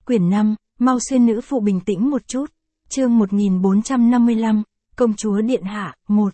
Quyển 5, mau xuyên nữ phụ bình tĩnh một chút. Chương 1455, Công chúa Điện Hạ, 1.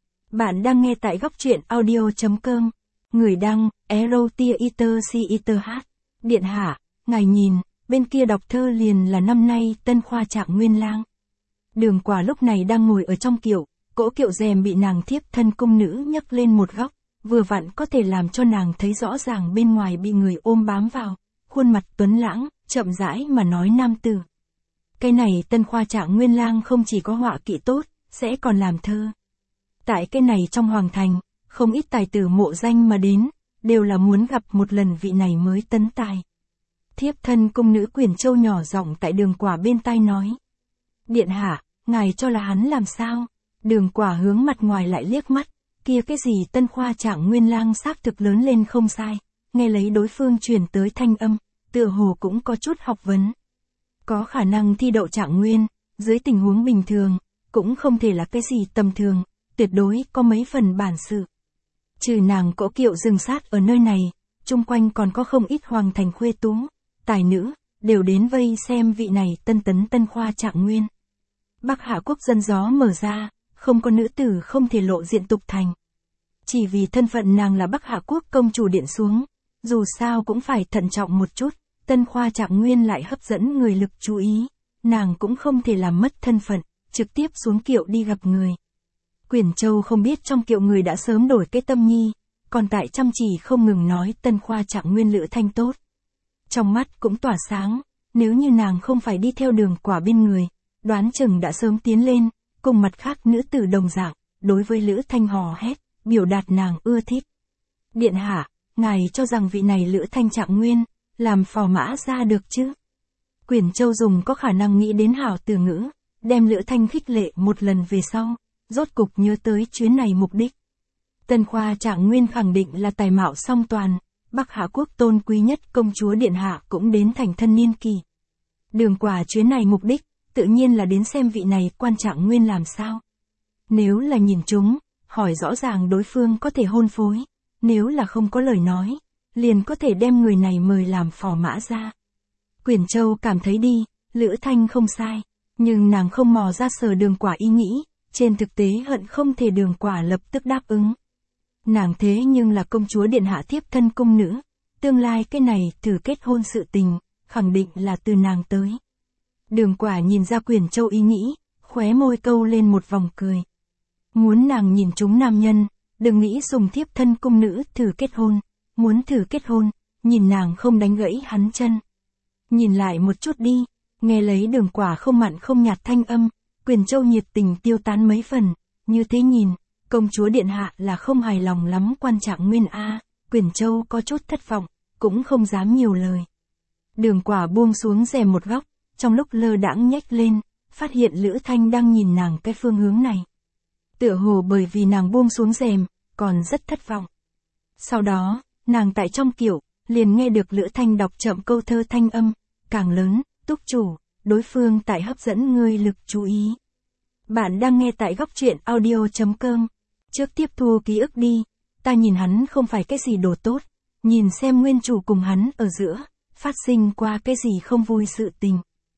Bạn đang nghe tại góc truyện audio.com. Người đăng, Erotia CITH. Điện Hạ, ngài nhìn, bên kia đọc thơ liền là năm nay tân khoa trạng nguyên lang. Đường Quả lúc này đang ngồi ở trong kiệu, cỗ kiệu rèm bị nàng thiếp thân cung nữ nhấc lên một góc, vừa vặn có thể làm cho nàng thấy rõ ràng bên ngoài bị người ôm bám vào, khuôn mặt tuấn lãng, chậm rãi mà nói nam tử. Cái này tân khoa trạng nguyên lang không chỉ có họa kỹ tốt, sẽ còn làm thơ. Tại cái này trong hoàng thành, không ít tài tử mộ danh mà đến, đều là muốn gặp một lần vị này mới tấn tài. Thiếp thân cung nữ Quyển Châu nhỏ giọng tại Đường Quả bên tai nói. Điện hạ, ngài cho là hắn làm sao? Đường Quả hướng mặt ngoài lại liếc mắt, kia cái gì tân khoa trạng nguyên lang xác thực lớn lên không sai, nghe lấy đối phương truyền tới thanh âm, tựa hồ cũng có chút học vấn. Có khả năng thi đậu trạng nguyên, dưới tình huống bình thường, cũng không thể là cái gì tầm thường, tuyệt đối có mấy phần bản sự. Trừ nàng cỗ kiệu dừng sát ở nơi này, chung quanh còn có không ít hoàng thành khuê tú, tài nữ, đều đến vây xem vị này tân khoa trạng nguyên. Bắc Hạ quốc dân gió mở ra, không có nữ tử không thể lộ diện tục thành. Chỉ vì thân phận nàng là Bắc Hạ quốc công chủ điện xuống, dù sao cũng phải thận trọng một chút, tân khoa trạng nguyên lại hấp dẫn người lực chú ý, nàng cũng không thể làm mất thân phận, trực tiếp xuống kiệu đi gặp người. Quyển Châu không biết trong kiệu người đã sớm đổi cái tâm nhi, còn tại chăm chỉ không ngừng nói tân khoa trạng nguyên Lữ Thanh tốt. Trong mắt cũng tỏa sáng, nếu như nàng không phải đi theo Đường Quả bên người, đoán chừng đã sớm tiến lên, cùng mặt khác nữ tử đồng dạng, đối với Lữ Thanh hò hét, biểu đạt nàng ưa thích. Điện hạ, ngài cho rằng vị này Lữ Thanh trạng nguyên, làm phò mã ra được chứ? Quyển Châu dùng có khả năng nghĩ đến hảo từ ngữ, đem Lữ Thanh khích lệ một lần về sau, rốt cục nhớ tới chuyến này mục đích. Tân khoa trạng nguyên khẳng định là tài mạo song toàn, Bắc Hạ quốc tôn quý nhất công chúa điện hạ cũng đến thành thân niên kỳ. Đường Quả chuyến này mục đích, tự nhiên là đến xem vị này quan trạng nguyên làm sao. Nếu là nhìn chúng, hỏi rõ ràng đối phương có thể hôn phối, nếu là không có lời nói, liền có thể đem người này mời làm phò mã ra. Quyển Châu cảm thấy đi, Lữ Thanh không sai, nhưng nàng không mò ra sở Đường Quả ý nghĩ, trên thực tế hận không thể Đường Quả lập tức đáp ứng. Nàng thế nhưng là công chúa điện hạ thiếp thân cung nữ, tương lai cái này thử kết hôn sự tình, khẳng định là từ nàng tới. Đường Quả nhìn ra Quyển Châu ý nghĩ, khóe môi câu lên một vòng cười. Muốn nàng nhìn chúng nam nhân, đừng nghĩ dùng thiếp thân cung nữ thử kết hôn, muốn thử kết hôn, nhìn nàng không đánh gãy hắn chân. Nhìn lại một chút đi, nghe lấy Đường Quả không mặn không nhạt thanh âm, Quyển Châu nhiệt tình tiêu tán mấy phần, như thế nhìn, công chúa điện hạ là không hài lòng lắm quan trạng nguyên a. Quyển Châu có chút thất vọng, cũng không dám nhiều lời. Đường Quả buông xuống rèm một góc, trong lúc lơ đãng nhếch lên, phát hiện Lữ Thanh đang nhìn nàng cái phương hướng này. Tựa hồ bởi vì nàng buông xuống rèm, còn rất thất vọng. Sau đó, nàng tại trong kiệu, liền nghe được Lữ Thanh đọc chậm câu thơ thanh âm, càng lớn, túc chủ, đối phương tại hấp dẫn ngươi lực chú ý. Bạn đang nghe tại góc truyện audio.com. Trước tiếp thu ký ức đi, ta nhìn hắn không phải cái gì đồ tốt, nhìn xem nguyên chủ cùng hắn ở giữa, phát sinh qua cái gì không vui sự tình.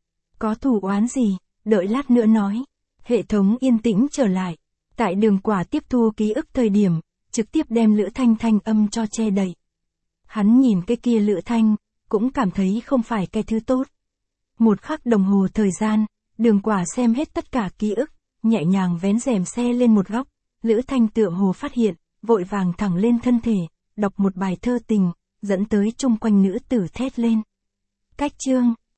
Có thù oán gì, đợi lát nữa nói. Hệ thống yên tĩnh trở lại, tại Đường Quả tiếp thu ký ức thời điểm, trực tiếp đem Lữ Thanh thanh âm cho che đậy. Hắn nhìn cái kia Lữ Thanh, cũng cảm thấy không phải cái thứ tốt. Một khắc đồng hồ thời gian, Đường Quả xem hết tất cả ký ức, nhẹ nhàng vén rèm xe lên một góc, Lữ Thanh tựa hồ phát hiện, vội vàng thẳng lên thân thể, đọc một bài thơ tình, dẫn tới chung quanh nữ tử thét lên. Cách chương